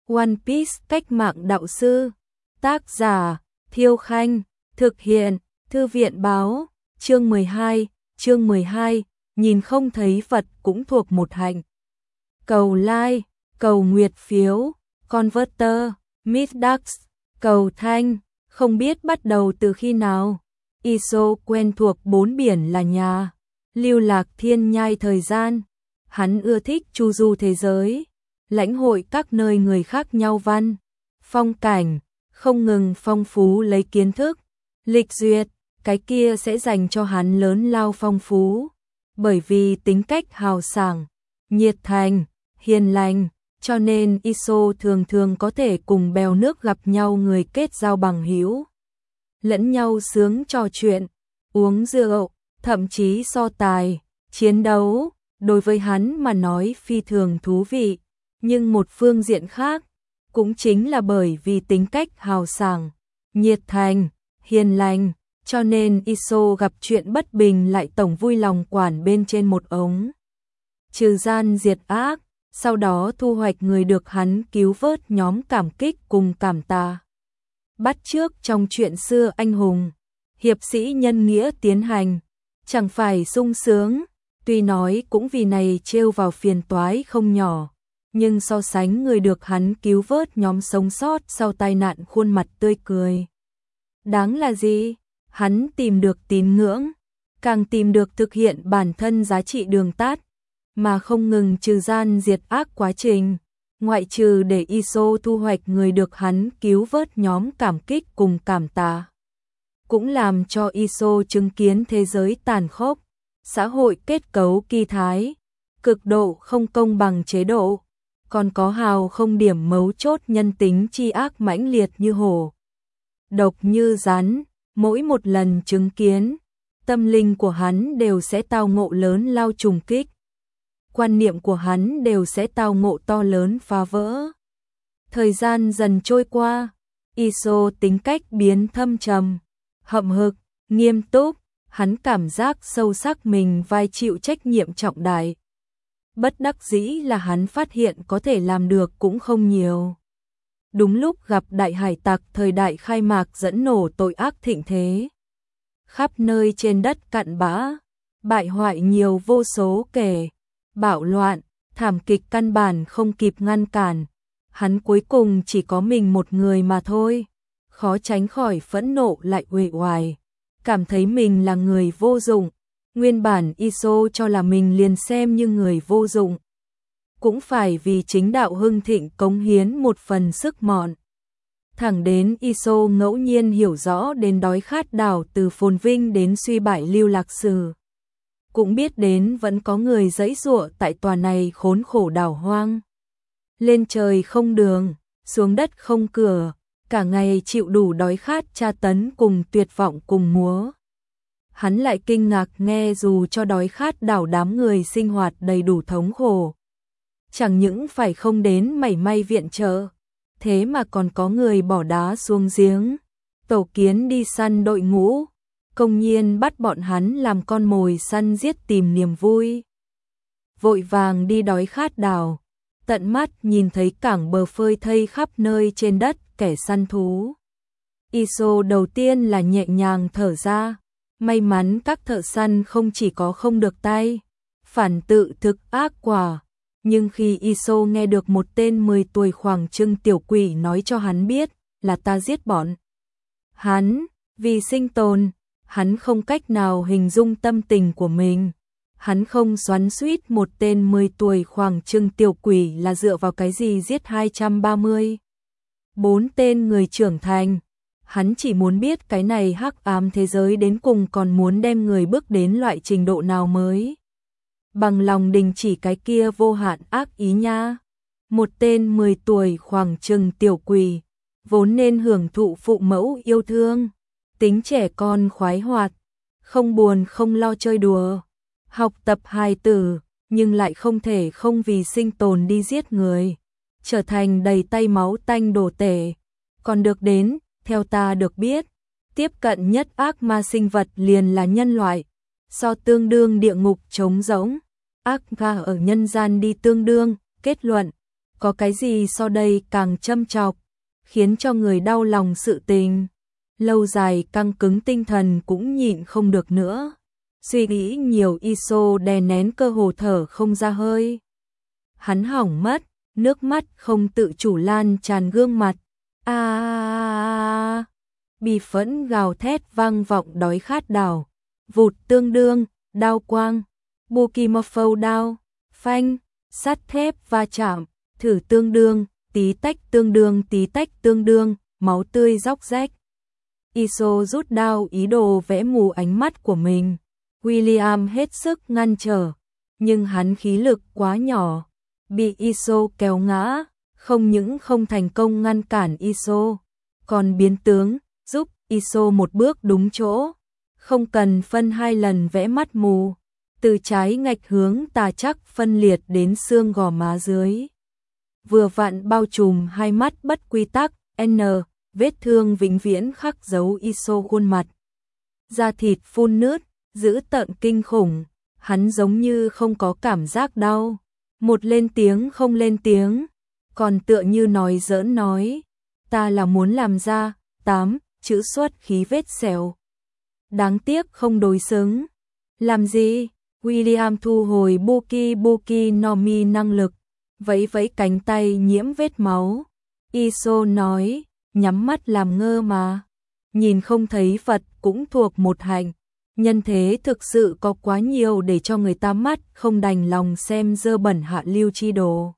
One Piece cách mạng đạo sư. Tác giả Thiêu Khanh. Thực hiện Thư viện Báo. Chương 12, nhìn không thấy Phật cũng thuộc một hạnh. Cầu like, cầu nguyệt phiếu, converter, Middax, cầu thanh, không biết bắt đầu từ khi nào. Iso quen thuộc bốn biển là nhà, lưu lạc thiên nhai thời gian. Hắn ưa thích chu du thế giới, lãnh hội các nơi người khác nhau văn, phong cảnh, không ngừng phong phú lấy kiến thức, lịch duyệt, cái kia sẽ dành cho hắn lớn lao phong phú. Bởi vì tính cách hào sảng, nhiệt thành, hiền lành, cho nên Iso thường thường có thể cùng bèo nước gặp nhau người kết giao bằng hữu, lẫn nhau sướng trò chuyện, uống rượu, thậm chí so tài, chiến đấu, đối với hắn mà nói phi thường thú vị. Nhưng một phương diện khác, cũng chính là bởi vì tính cách hào sảng, nhiệt thành, hiền lành, cho nên Iso gặp chuyện bất bình lại tổng vui lòng quản bên trên một ống. Trừ gian diệt ác, sau đó thu hoạch người được hắn cứu vớt nhóm cảm kích cùng cảm tạ. Bắt chước trong chuyện xưa anh hùng, hiệp sĩ nhân nghĩa tiến hành, chẳng phải sung sướng, tuy nói cũng vì này trêu vào phiền toái không nhỏ, nhưng so sánh người được hắn cứu vớt nhóm sống sót sau tai nạn khuôn mặt tươi cười. Đáng là gì? Hắn tìm được tín ngưỡng, càng tìm được thực hiện bản thân giá trị đường tắt, mà không ngừng trừ gian diệt ác quá trình, ngoại trừ để Iso thu hoạch người được hắn cứu vớt nhóm cảm kích cùng cảm tạ. Cũng làm cho Iso chứng kiến thế giới tàn khốc, xã hội kết cấu kỳ thái, cực độ không công bằng chế độ, còn có hào không điểm mấu chốt nhân tính chi ác mãnh liệt như hổ, độc như rắn. Mỗi một lần chứng kiến, tâm linh của hắn đều sẽ tao ngộ lớn lao trùng kích. Quan niệm của hắn đều sẽ tao ngộ to lớn phá vỡ. Thời gian dần trôi qua, Iso tính cách biến thâm trầm, hậm hực, nghiêm túc, hắn cảm giác sâu sắc mình vai chịu trách nhiệm trọng đại. Bất đắc dĩ là hắn phát hiện có thể làm được cũng không nhiều. Đúng lúc gặp đại hải tặc thời đại khai mạc dẫn nổ tội ác thịnh thế. Khắp nơi trên đất cặn bã, bại hoại nhiều vô số kể, bạo loạn, thảm kịch căn bản không kịp ngăn cản. Hắn cuối cùng chỉ có mình một người mà thôi, khó tránh khỏi phẫn nộ lại uể oải, cảm thấy mình là người vô dụng. Nguyên bản Iso cho là mình liền xem như người vô dụng, cũng phải vì chính đạo hưng thịnh cống hiến một phần sức mọn. Thẳng đến Iso ngẫu nhiên hiểu rõ đến đói khát đảo từ phồn vinh đến suy bại lưu lạc sử. Cũng biết đến vẫn có người giãy giụa tại tòa này khốn khổ đảo hoang. Lên trời không đường, xuống đất không cửa, cả ngày chịu đủ đói khát tra tấn cùng tuyệt vọng cùng múa. Hắn lại kinh ngạc nghe dù cho đói khát đảo đám người sinh hoạt đầy đủ thống khổ, chẳng những phải không đến mảy may viện trợ, thế mà còn có người bỏ đá xuống giếng, tổ kiến đi săn đội ngũ, công nhiên bắt bọn hắn làm con mồi săn giết tìm niềm vui. Vội vàng đi đói khát đảo, tận mắt nhìn thấy cảng bờ phơi thây khắp nơi trên đất kẻ săn thú. Iso đầu tiên là nhẹ nhàng thở ra, may mắn các thợ săn không chỉ có không được tay, phản tự thực ác quả. Nhưng khi Iso nghe được một tên 10 tuổi khoảng chừng tiểu quỷ nói cho hắn biết là ta giết bọn hắn, vì sinh tồn, hắn không cách nào hình dung tâm tình của mình. Hắn không xoắn xuýt một tên 10 tuổi khoảng chừng tiểu quỷ là dựa vào cái gì giết 234 tên người trưởng thành. Hắn chỉ muốn biết cái này hắc ám thế giới đến cùng còn muốn đem người bước đến loại trình độ nào mới bằng lòng đình chỉ cái kia vô hạn ác ý nha. Một tên 10 tuổi khoảng chừng tiểu quỷ, vốn nên hưởng thụ phụ mẫu yêu thương, tính trẻ con khoái hoạt, không buồn không lo chơi đùa, học tập hài tử, nhưng lại không thể không vì sinh tồn đi giết người, trở thành đầy tay máu tanh đồ tể. Còn được đến, theo ta được biết, tiếp cận nhất ác ma sinh vật liền là nhân loại, so tương đương địa ngục trống rỗng, ác ma ở nhân gian đi tương đương, kết luận, có cái gì so đây càng châm chọc, khiến cho người đau lòng sự tình. Lâu dài căng cứng tinh thần cũng nhịn không được nữa. Suy nghĩ nhiều, Iso đè nén cơ hồ thở không ra hơi. Hắn hỏng mất, nước mắt không tự chủ lan tràn gương mặt. Bì phẫn gào thét vang vọng đói khát đảo. Vụt tương đương, đao quang, Bukimorpho đao, phanh, sắt thép va chạm, thử tương đương, tí tách tương đương, máu tươi róc rách. Iso rút đao ý đồ vẽ mù ánh mắt của mình. William hết sức ngăn trở, nhưng hắn khí lực quá nhỏ, bị Iso kéo ngã, không những không thành công ngăn cản Iso, còn biến tướng, giúp Iso một bước đúng chỗ, không cần phân hai lần vẽ mắt mù, từ trái ngạch hướng tà chắc phân liệt đến xương gò má dưới. Vừa vặn bao trùm hai mắt bất quy tắc, vết thương vĩnh viễn khắc dấu Iso khuôn mặt. Da thịt phun nứt, dữ tợn kinh khủng, hắn giống như không có cảm giác đau, một lên tiếng không lên tiếng, còn tựa như nói giỡn nói, ta là muốn làm ra 8 chữ xuất khí vết sẹo. Đáng tiếc không đối xứng. Làm gì? William thu hồi Buki no Mi năng lực, vẫy vẫy cánh tay nhiễm vết máu. Iso nói, nhắm mắt làm ngơ mà, nhìn không thấy Phật cũng thuộc một hạnh. Nhân thế thực sự có quá nhiều để cho người ta mắt không đành lòng xem dơ bẩn hạ lưu chi đồ.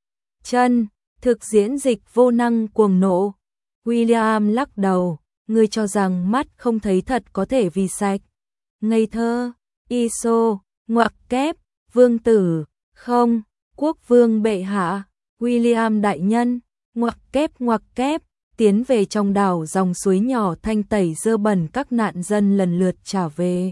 Chân, thực diễn dịch vô năng cuồng nộ. William lắc đầu, ngươi cho rằng mắt không thấy thật có thể vì sạch. Ngây thơ, Iso, ngoặc kép, vương tử, không, quốc vương bệ hạ, William đại nhân, ngoặc kép, tiến về trong đảo dòng suối nhỏ thanh tẩy dơ bẩn các nạn dân lần lượt trả về.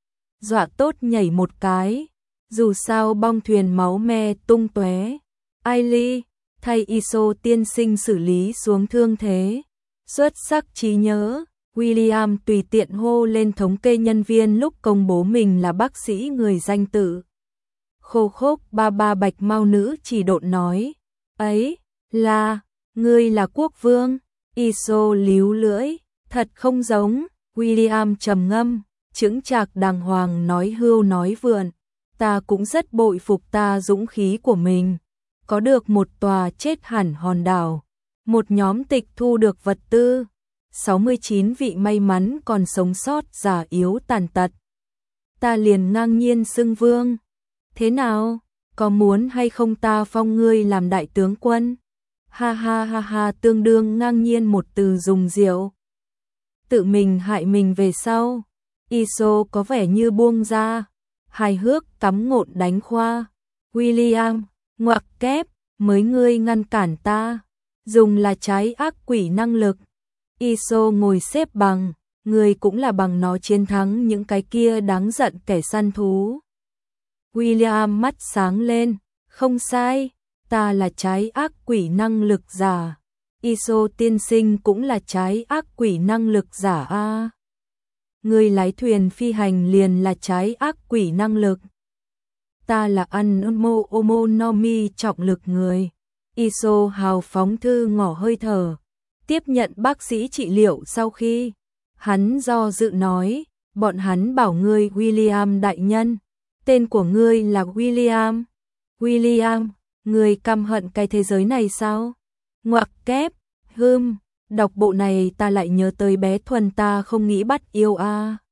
Dọa tốt nhảy một cái, dù sao bong thuyền máu me tung tóe. Ailey, thay Iso tiên sinh xử lý xuống thương thế. Xuất sắc trí nhớ, William tùy tiện hô lên thống kê nhân viên lúc công bố mình là bác sĩ người danh tự. Khô khốc ba bạch mau nữ chỉ độn nói, ấy, là, ngươi là quốc vương. Iso líu lưỡi, thật không giống. William trầm ngâm, chững chạc đàng hoàng nói hưu nói vượn. Ta cũng rất bội phục ta dũng khí của mình. Có được một tòa chết hẳn hòn đảo, một nhóm tịch thu được vật tư, 69 vị may mắn còn sống sót già yếu tàn tật. Ta liền ngang nhiên xưng vương. Thế nào, có muốn hay không ta phong ngươi làm đại tướng quân? Ha ha, tương đương ngang nhiên một từ dùng diệu. Tự mình hại mình về sau. Iso có vẻ như buông ra, hài hước cắm ngộn đánh khoa. William, ngoặc kép, mới ngươi ngăn cản ta, dùng là trái ác quỷ năng lực. Iso ngồi xếp bằng, ngươi cũng là bằng nó chiến thắng những cái kia đáng giận kẻ săn thú. William mắt sáng lên, không sai, ta là trái ác quỷ năng lực giả. Iso tiên sinh cũng là trái ác quỷ năng lực giả a. Ngươi lái thuyền phi hành liền là trái ác quỷ năng lực. Ta là Omonomi trọng lực người. Iso hào phóng thư ngỏ hơi thở, tiếp nhận bác sĩ trị liệu sau khi hắn do dự nói, bọn hắn bảo ngươi William đại nhân, tên của ngươi là William. William, ngươi căm hận cái thế giới này sao? Ngoặc kép, đọc bộ này ta lại nhớ tới bé Thuần ta không nghĩ bắt yêu a.